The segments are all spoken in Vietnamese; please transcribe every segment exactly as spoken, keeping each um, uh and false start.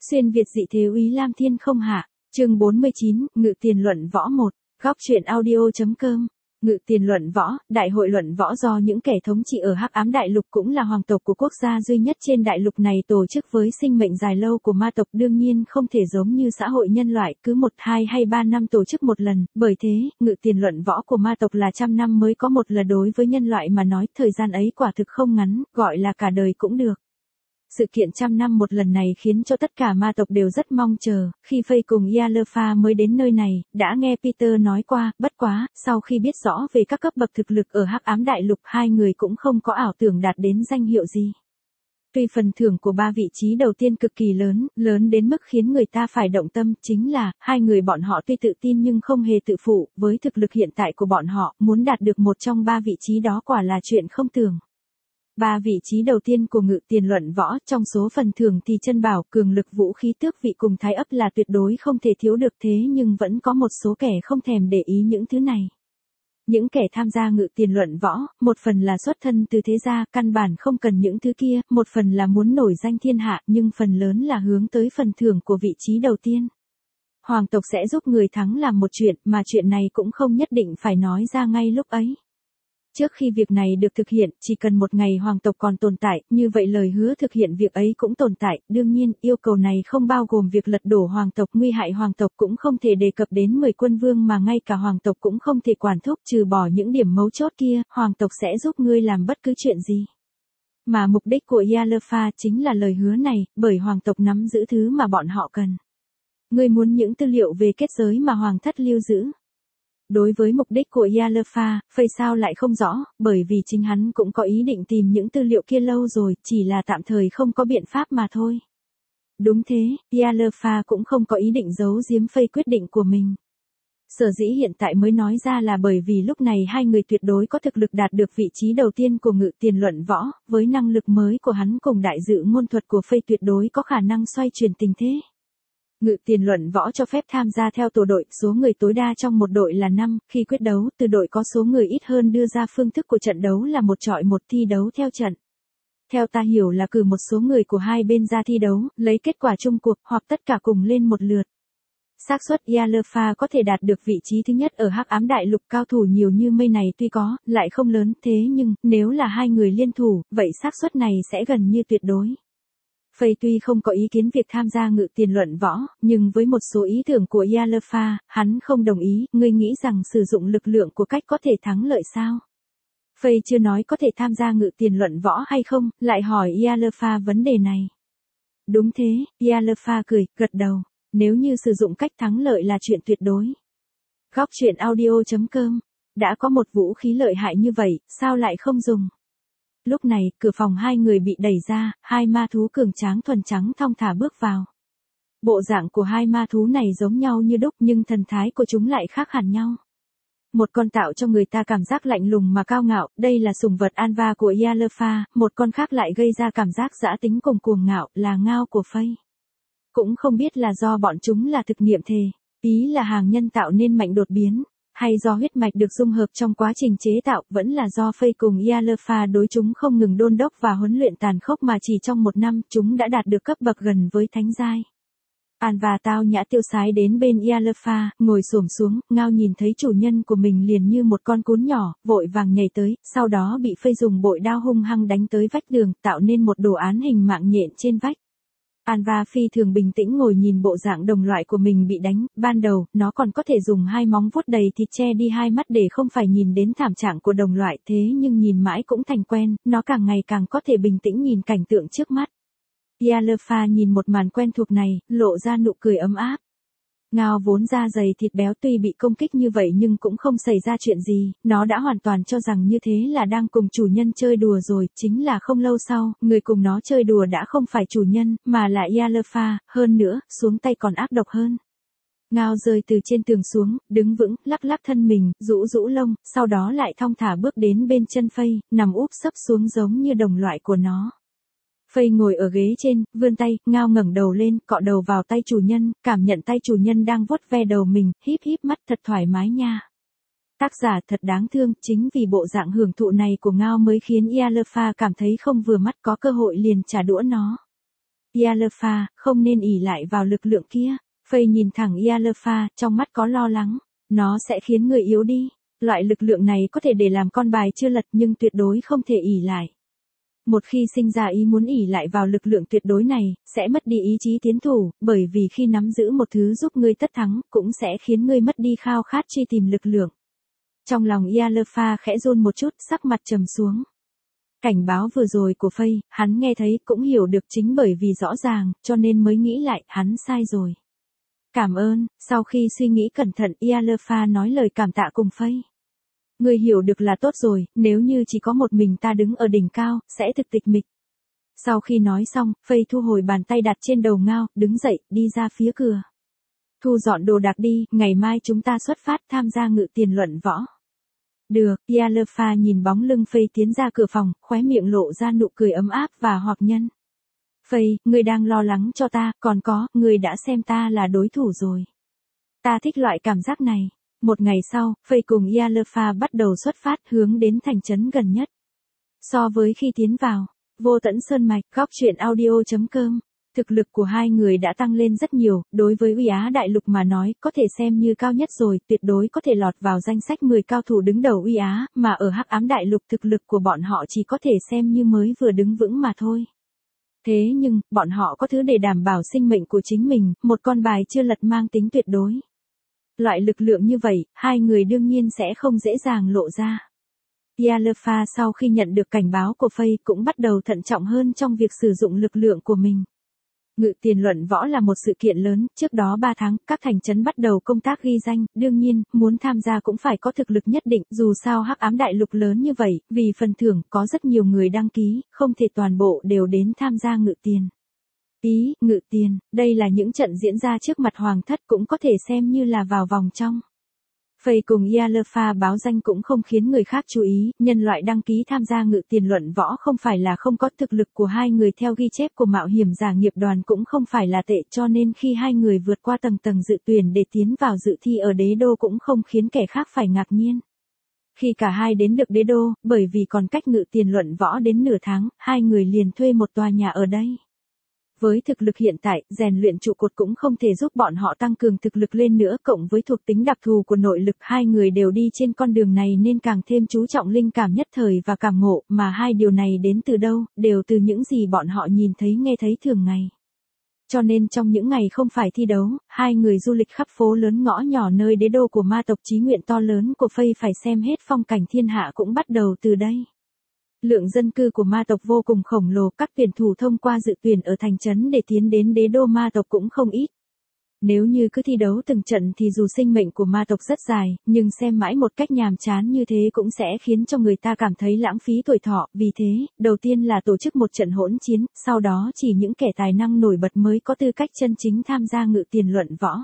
Xuyên Việt dị thế úy Lam Thiên không hạ, chương bốn mươi chín, Ngự tiền luận võ một, góc truyện audio.com. Ngự tiền luận võ, đại hội luận võ do những kẻ thống trị ở Hắc Ám Đại Lục cũng là hoàng tộc của quốc gia duy nhất trên đại lục này tổ chức với sinh mệnh dài lâu của ma tộc đương nhiên không thể giống như xã hội nhân loại cứ một, hai hay ba năm tổ chức một lần, bởi thế, ngự tiền luận võ của ma tộc là trăm năm mới có một lần đối với nhân loại mà nói thời gian ấy quả thực không ngắn, gọi là cả đời cũng được. Sự kiện trăm năm một lần này khiến cho tất cả ma tộc đều rất mong chờ, khi Faye cùng Yalefar mới đến nơi này, đã nghe Peter nói qua, bất quá, sau khi biết rõ về các cấp bậc thực lực ở Hắc Ám Đại Lục hai người cũng không có ảo tưởng đạt đến danh hiệu gì. Tuy phần thưởng của ba vị trí đầu tiên cực kỳ lớn, lớn đến mức khiến người ta phải động tâm, chính là, hai người bọn họ tuy tự tin nhưng không hề tự phụ, với thực lực hiện tại của bọn họ, muốn đạt được một trong ba vị trí đó quả là chuyện không tưởng. Ba vị trí đầu tiên của ngự tiền luận võ, trong số phần thưởng thì chân bảo, cường lực vũ khí tước vị cùng thái ấp là tuyệt đối không thể thiếu được thế nhưng vẫn có một số kẻ không thèm để ý những thứ này. Những kẻ tham gia ngự tiền luận võ, một phần là xuất thân từ thế gia, căn bản không cần những thứ kia, một phần là muốn nổi danh thiên hạ, nhưng phần lớn là hướng tới phần thưởng của vị trí đầu tiên. Hoàng tộc sẽ giúp người thắng làm một chuyện, mà chuyện này cũng không nhất định phải nói ra ngay lúc ấy. Trước khi việc này được thực hiện, chỉ cần một ngày hoàng tộc còn tồn tại, như vậy lời hứa thực hiện việc ấy cũng tồn tại, đương nhiên, yêu cầu này không bao gồm việc lật đổ hoàng tộc, nguy hại hoàng tộc cũng không thể đề cập đến mười quân vương mà ngay cả hoàng tộc cũng không thể quản thúc, trừ bỏ những điểm mấu chốt kia, hoàng tộc sẽ giúp ngươi làm bất cứ chuyện gì. Mà mục đích của Yalefar chính là lời hứa này, bởi hoàng tộc nắm giữ thứ mà bọn họ cần. Ngươi muốn những tư liệu về kết giới mà hoàng thất lưu giữ. Đối với mục đích của Yalefar, Faye sao lại không rõ, bởi vì chính hắn cũng có ý định tìm những tư liệu kia lâu rồi, chỉ là tạm thời không có biện pháp mà thôi. Đúng thế, Yalefar cũng không có ý định giấu giếm Faye quyết định của mình. Sở dĩ hiện tại mới nói ra là bởi vì lúc này hai người tuyệt đối có thực lực đạt được vị trí đầu tiên của ngự tiền luận võ, với năng lực mới của hắn cùng đại dự ngôn thuật của Faye tuyệt đối có khả năng xoay chuyển tình thế. Ngự tiền luận võ cho phép tham gia theo tổ đội, số người tối đa trong một đội là năm, khi quyết đấu, từ đội có số người ít hơn đưa ra phương thức của trận đấu là một chọi một thi đấu theo trận. Theo ta hiểu là cử một số người của hai bên ra thi đấu, lấy kết quả chung cuộc, hoặc tất cả cùng lên một lượt. Xác suất Yalefar có thể đạt được vị trí thứ nhất ở Hắc Ám Đại Lục cao thủ nhiều như mây này tuy có, lại không lớn, thế nhưng, nếu là hai người liên thủ, vậy xác suất này sẽ gần như tuyệt đối. Faye tuy không có ý kiến việc tham gia ngự tiền luận võ, nhưng với một số ý tưởng của Yalefar, hắn không đồng ý, ngươi nghĩ rằng sử dụng lực lượng của cách có thể thắng lợi sao? Faye chưa nói có thể tham gia ngự tiền luận võ hay không, lại hỏi Yalefar vấn đề này. Đúng thế, Yalefar cười, gật đầu, nếu như sử dụng cách thắng lợi là chuyện tuyệt đối. Góc truyện audio.com, đã có một vũ khí lợi hại như vậy, sao lại không dùng? Lúc này, cửa phòng hai người bị đẩy ra, hai ma thú cường tráng thuần trắng thong thả bước vào. Bộ dạng của hai ma thú này giống nhau như đúc nhưng thần thái của chúng lại khác hẳn nhau. Một con tạo cho người ta cảm giác lạnh lùng mà cao ngạo, đây là sùng vật Anva của Yalefar, một con khác lại gây ra cảm giác dã tính cùng cuồng ngạo, là Ngao của Faye. Cũng không biết là do bọn chúng là thực nghiệm thề, ý là hàng nhân tạo nên mạnh đột biến. Hay do huyết mạch được dung hợp trong quá trình chế tạo, vẫn là do Faye cùng Yalefar đối chúng không ngừng đôn đốc và huấn luyện tàn khốc mà chỉ trong một năm, chúng đã đạt được cấp bậc gần với thánh giai. An và Tao nhã tiêu sái đến bên Yalefar, ngồi xổm xuống, Ngao nhìn thấy chủ nhân của mình liền như một con cún nhỏ, vội vàng nhảy tới, sau đó bị Faye dùng bội đao hung hăng đánh tới vách tường, tạo nên một đồ án hình mạng nhện trên vách. Anva phi thường bình tĩnh ngồi nhìn bộ dạng đồng loại của mình bị đánh, ban đầu, nó còn có thể dùng hai móng vuốt đầy thịt che đi hai mắt để không phải nhìn đến thảm trạng của đồng loại, thế nhưng nhìn mãi cũng thành quen, nó càng ngày càng có thể bình tĩnh nhìn cảnh tượng trước mắt. Yalefar nhìn một màn quen thuộc này, lộ ra nụ cười ấm áp. Ngao vốn da dày thịt béo tuy bị công kích như vậy nhưng cũng không xảy ra chuyện gì, nó đã hoàn toàn cho rằng như thế là đang cùng chủ nhân chơi đùa rồi, chính là không lâu sau, người cùng nó chơi đùa đã không phải chủ nhân, mà là Yalefar, hơn nữa, xuống tay còn ác độc hơn. Ngao rơi từ trên tường xuống, đứng vững, lắc lắc thân mình, rũ rũ lông, sau đó lại thong thả bước đến bên chân Faye, nằm úp sấp xuống giống như đồng loại của nó. Faye ngồi ở ghế trên, vươn tay, Ngao ngẩng đầu lên, cọ đầu vào tay chủ nhân, cảm nhận tay chủ nhân đang vuốt ve đầu mình, híp híp mắt thật thoải mái nha. Tác giả thật đáng thương, chính vì bộ dạng hưởng thụ này của Ngao mới khiến Yalefar cảm thấy không vừa mắt, có cơ hội liền trả đũa nó. Ialpha, không nên ỷ lại vào lực lượng kia. Faye nhìn thẳng Ialpha, trong mắt có lo lắng. Nó sẽ khiến người yếu đi. Loại lực lượng này có thể để làm con bài chưa lật nhưng tuyệt đối không thể ỷ lại. Một khi sinh ra ý muốn ỷ lại vào lực lượng tuyệt đối này, sẽ mất đi ý chí tiến thủ, bởi vì khi nắm giữ một thứ giúp ngươi tất thắng, cũng sẽ khiến ngươi mất đi khao khát truy tìm lực lượng. Trong lòng Ialpha khẽ run một chút, sắc mặt trầm xuống. Cảnh báo vừa rồi của Faye, hắn nghe thấy cũng hiểu được chính bởi vì rõ ràng, cho nên mới nghĩ lại, hắn sai rồi. Cảm ơn, sau khi suy nghĩ cẩn thận Ialpha nói lời cảm tạ cùng Faye. Người hiểu được là tốt rồi, nếu như chỉ có một mình ta đứng ở đỉnh cao, sẽ thực tịch mịch. Sau khi nói xong, Faye thu hồi bàn tay đặt trên đầu Ngao, đứng dậy, đi ra phía cửa. Thu dọn đồ đạc đi, ngày mai chúng ta xuất phát tham gia ngự tiền luận võ. Được, Ialpha nhìn bóng lưng Faye tiến ra cửa phòng, khóe miệng lộ ra nụ cười ấm áp và hoặc nhân. Faye, ngươi đang lo lắng cho ta, còn có, ngươi đã xem ta là đối thủ rồi. Ta thích loại cảm giác này. Một ngày sau, Faye cùng Ialpha bắt đầu xuất phát hướng đến thành trấn gần nhất. So với khi tiến vào, Vô Tẫn Sơn Mạch, góc truyện audio chấm com, thực lực của hai người đã tăng lên rất nhiều, đối với Uy Á Đại Lục mà nói, có thể xem như cao nhất rồi, tuyệt đối có thể lọt vào danh sách mười cao thủ đứng đầu Uy Á, mà ở Hắc Ám Đại Lục thực lực của bọn họ chỉ có thể xem như mới vừa đứng vững mà thôi. Thế nhưng, bọn họ có thứ để đảm bảo sinh mệnh của chính mình, một con bài chưa lật mang tính tuyệt đối. Loại lực lượng như vậy, hai người đương nhiên sẽ không dễ dàng lộ ra. Ialpha sau khi nhận được cảnh báo của Faye cũng bắt đầu thận trọng hơn trong việc sử dụng lực lượng của mình. Ngự tiền luận võ là một sự kiện lớn, trước đó ba tháng, các thành trấn bắt đầu công tác ghi danh, đương nhiên, muốn tham gia cũng phải có thực lực nhất định, dù sao Hắc Ám Đại Lục lớn như vậy, vì phần thưởng, có rất nhiều người đăng ký, không thể toàn bộ đều đến tham gia ngự tiền. Ý, ngự tiền, đây là những trận diễn ra trước mặt hoàng thất cũng có thể xem như là vào vòng trong. Faye cùng Ialpha báo danh cũng không khiến người khác chú ý, nhân loại đăng ký tham gia ngự tiền luận võ không phải là không có, thực lực của hai người theo ghi chép của mạo hiểm giả nghiệp đoàn cũng không phải là tệ, cho nên khi hai người vượt qua tầng tầng dự tuyển để tiến vào dự thi ở đế đô cũng không khiến kẻ khác phải ngạc nhiên. Khi cả hai đến được đế đô, bởi vì còn cách ngự tiền luận võ đến nửa tháng, hai người liền thuê một tòa nhà ở đây. Với thực lực hiện tại, rèn luyện trụ cột cũng không thể giúp bọn họ tăng cường thực lực lên nữa, cộng với thuộc tính đặc thù của nội lực, hai người đều đi trên con đường này nên càng thêm chú trọng linh cảm nhất thời và cảm ngộ, mà hai điều này đến từ đâu, đều từ những gì bọn họ nhìn thấy nghe thấy thường ngày. Cho nên trong những ngày không phải thi đấu, hai người du lịch khắp phố lớn ngõ nhỏ nơi đế đô của ma tộc, chí nguyện to lớn của Faye phải xem hết phong cảnh thiên hạ cũng bắt đầu từ đây. Lượng dân cư của ma tộc vô cùng khổng lồ, các tuyển thủ thông qua dự tuyển ở thành trấn để tiến đến đế đô ma tộc cũng không ít. Nếu như cứ thi đấu từng trận thì dù sinh mệnh của ma tộc rất dài, nhưng xem mãi một cách nhàm chán như thế cũng sẽ khiến cho người ta cảm thấy lãng phí tuổi thọ, vì thế, đầu tiên là tổ chức một trận hỗn chiến, sau đó chỉ những kẻ tài năng nổi bật mới có tư cách chân chính tham gia ngự tiền luận võ.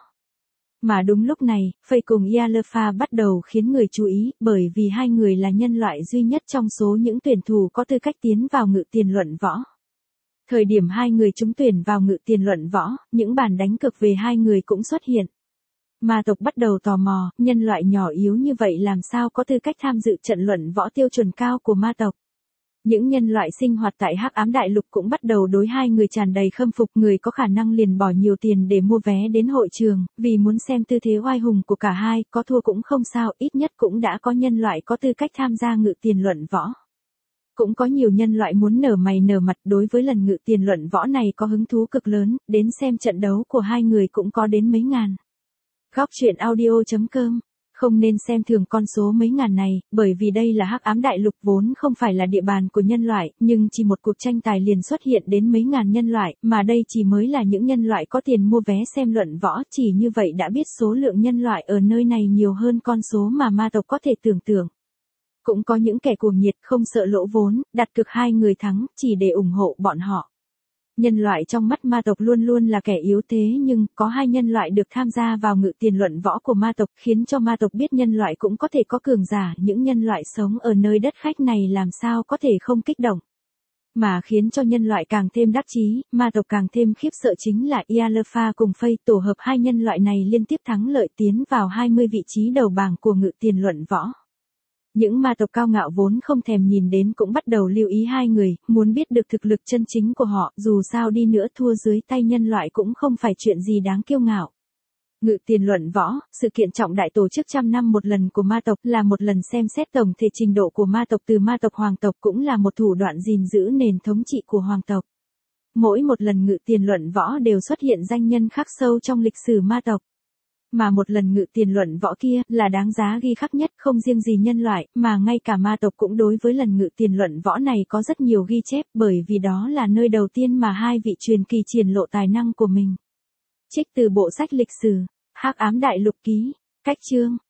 Mà đúng lúc này, Faye cùng Ialpha bắt đầu khiến người chú ý, bởi vì hai người là nhân loại duy nhất trong số những tuyển thủ có tư cách tiến vào ngự tiền luận võ. Thời điểm hai người trúng tuyển vào ngự tiền luận võ, những bản đánh cược về hai người cũng xuất hiện. Ma tộc bắt đầu tò mò, nhân loại nhỏ yếu như vậy làm sao có tư cách tham dự trận luận võ tiêu chuẩn cao của ma tộc. Những nhân loại sinh hoạt tại Hắc Ám Đại Lục cũng bắt đầu đối hai người tràn đầy khâm phục, người có khả năng liền bỏ nhiều tiền để mua vé đến hội trường, vì muốn xem tư thế oai hùng của cả hai, có thua cũng không sao, ít nhất cũng đã có nhân loại có tư cách tham gia ngự tiền luận võ. Cũng có nhiều nhân loại muốn nở mày nở mặt đối với lần ngự tiền luận võ này có hứng thú cực lớn, đến xem trận đấu của hai người cũng có đến mấy ngàn. Góc truyện audio chấm com. Không nên xem thường con số mấy ngàn này, bởi vì đây là Hắc Ám Đại Lục vốn không phải là địa bàn của nhân loại, nhưng chỉ một cuộc tranh tài liền xuất hiện đến mấy ngàn nhân loại, mà đây chỉ mới là những nhân loại có tiền mua vé xem luận võ, chỉ như vậy đã biết số lượng nhân loại ở nơi này nhiều hơn con số mà ma tộc có thể tưởng tượng. Cũng có những kẻ cuồng nhiệt không sợ lỗ vốn, đặt cược hai người thắng, chỉ để ủng hộ bọn họ. Nhân loại trong mắt ma tộc luôn luôn là kẻ yếu thế, nhưng có hai nhân loại được tham gia vào ngự tiền luận võ của ma tộc khiến cho ma tộc biết nhân loại cũng có thể có cường giả, những nhân loại sống ở nơi đất khách này làm sao có thể không kích động. Mà khiến cho nhân loại càng thêm đắc chí, ma tộc càng thêm khiếp sợ chính là Ialpha cùng Faye, tổ hợp hai nhân loại này liên tiếp thắng lợi tiến vào hai mươi vị trí đầu bảng của ngự tiền luận võ. Những ma tộc cao ngạo vốn không thèm nhìn đến cũng bắt đầu lưu ý hai người, muốn biết được thực lực chân chính của họ, dù sao đi nữa thua dưới tay nhân loại cũng không phải chuyện gì đáng kiêu ngạo. Ngự tiền luận võ, sự kiện trọng đại tổ chức trăm năm một lần của ma tộc là một lần xem xét tổng thể trình độ của ma tộc từ ma tộc hoàng tộc cũng là một thủ đoạn gìn giữ nền thống trị của hoàng tộc. Mỗi một lần ngự tiền luận võ đều xuất hiện danh nhân khắc sâu trong lịch sử ma tộc. Mà một lần ngự tiền luận võ kia là đáng giá ghi khắc nhất không riêng gì nhân loại, mà ngay cả ma tộc cũng đối với lần ngự tiền luận võ này có rất nhiều ghi chép bởi vì đó là nơi đầu tiên mà hai vị truyền kỳ triển lộ tài năng của mình. Trích từ bộ sách lịch sử, Hắc Ám Đại Lục ký, cách chương.